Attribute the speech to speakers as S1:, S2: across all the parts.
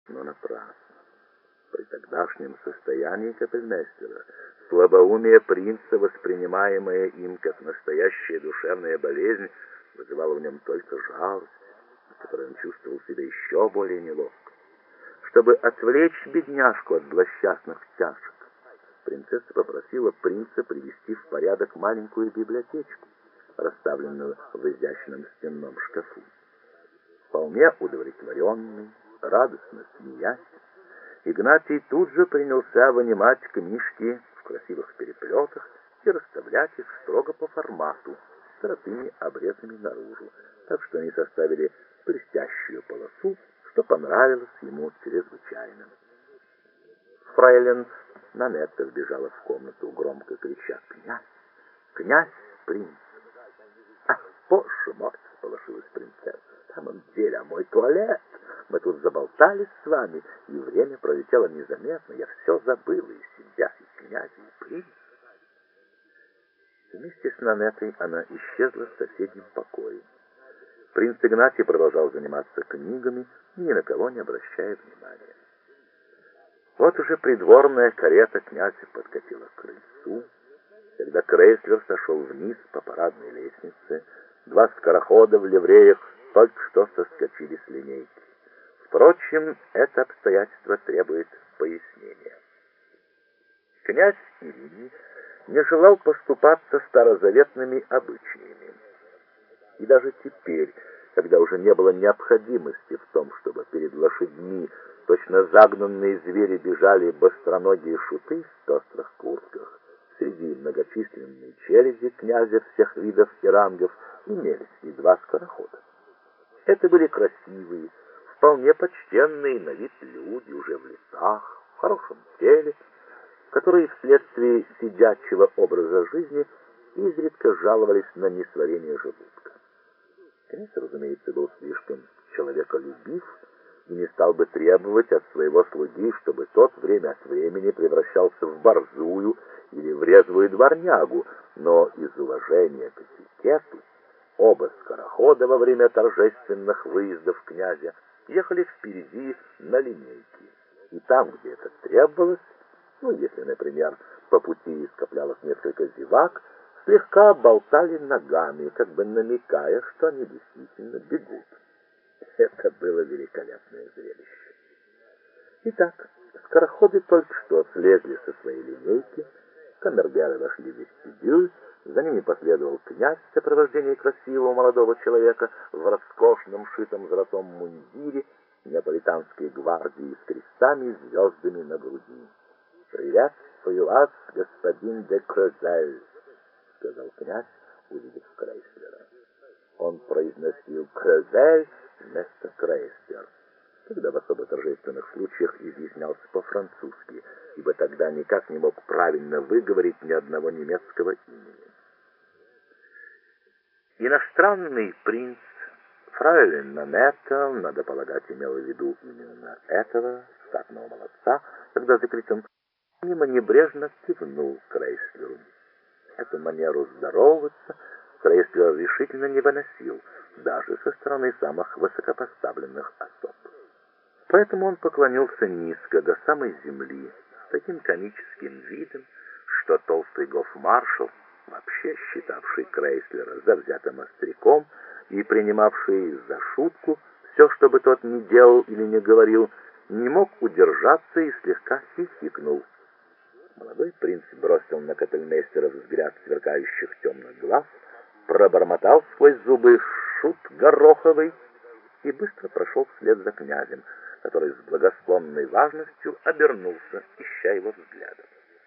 S1: Но напрасно. При тогдашнем состоянии капельмейстера слабоумие принца, воспринимаемое им как настоящая душевная болезнь, вызывало в нем только жалость, от которой он чувствовал себя еще более неловко. Чтобы отвлечь бедняжку от злосчастных чашек, принцесса попросила принца привести в порядок маленькую библиотечку, расставленную в изящном стенном шкафу. Вполне удовлетворенный, радостно смеясь, Игнатий тут же принялся вынимать книжки в красивых переплетах и расставлять их строго по формату, с золотыми обрезами наружу, так что они составили блестящую полосу, что понравилось ему чрезвычайно. Фрейлин Нанетта вбежала в комнату, громко крича: «Князь! Князь! Принц!» «Ах, боже мой!» — сполошилась принцесса. «В самом деле, а мой туалет! Мы тут заболтались с вами, и время пролетело незаметно. Я все забыла, и себя, и князя, и принца». Вместе с Нанеттой она исчезла в соседнем покое. Принц Игнатий продолжал заниматься книгами, ни на кого не обращая внимания. Вот уже придворная карета князя подкатила к крыльцу. Когда Крейслер сошел вниз по парадной лестнице, два скорохода в ливреях только что соскочили с линейки. Впрочем, это обстоятельство требует пояснения. Князь Ирий не желал поступаться старозаветными обычаями. И даже теперь, когда уже не было необходимости в том, чтобы перед лошадьми точно загнанные звери бежали быстроногие шуты в пестрых куртках, среди многочисленной челяди князя всех видов и рангов имелись и два скорохода. Это были красивые, вполне почтенные на вид люди, уже в летах, в хорошем теле, которые вследствие сидячего образа жизни изредка жаловались на несварение желудка. Князь, разумеется, был слишком человеколюбив и не стал бы требовать от своего слуги, чтобы тот время от времени превращался в борзую или в резвую дворнягу, но из уважения к этикету оба скорохода во время торжественных выездов князя ехали впереди на линейке. И там, где это требовалось, если, например, по пути скоплялось несколько зевак, слегка болтали ногами, как бы намекая, что они действительно бегут. Это было великолепное зрелище. Итак, скороходы только что слезли со своей линейки, камергеры вошли в вестибюль, за ними последовал князь в сопровождении красивого молодого человека в роскошном шитом золотом мундире неаполитанской гвардии с крестами и звездами на груди. «Приветствую вас, господин де Крозель», — сказал князь, увидев Крейслера. Он произносил «Крозель» вместо «Крейслер», когда в особо торжественных случаях изъяснялся по-французски, ибо тогда никак не мог правильно выговорить ни одного немецкого имени. Иностранный принц фрейлин Нанетта, надо полагать, имела в виду именно этого статного молодца, когда за криком мимо небрежно кивнул Крейслеру. Эту манеру здороваться Крейслер решительно не выносил, даже со стороны самых высокопоставленных особ. Поэтому он поклонился низко, до самой земли, с таким комическим видом, что толстый гофмаршал, вообще считавший Крейслера завзятым остряком и принимавший за шутку все, что бы тот ни делал или не говорил, не мог удержаться и слегка хихикнул. Молодой принц бросил на капельмейстера взгляд сверкающих темных глаз, пробормотал сквозь зубы «шут гороховый» и быстро прошел вслед за князем, который с благосклонной важностью обернулся, ища его взглядом.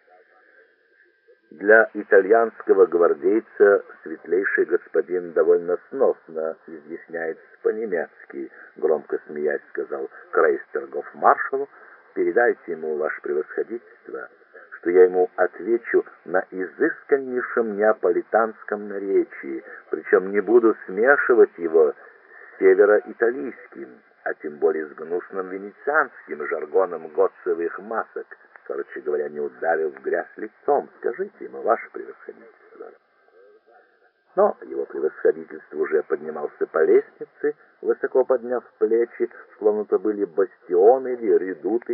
S1: Для итальянского гвардейца светлейший господин довольно сносно изъясняется по-немецки, громко смеясь, сказал Крейслер гофмаршалу: «Передайте ему, ваше превосходительство, что я ему отвечу на изысканнейшем неаполитанском наречии, причем не буду смешивать его с североиталийским, а тем более с гнусным венецианским жаргоном готцевых масок, короче говоря, не ударил в грязь лицом. Скажите ему, ваше превосходительство». Но его превосходительство уже поднимался по лестнице, высоко подняв плечи, словно то были бастионы или редуты,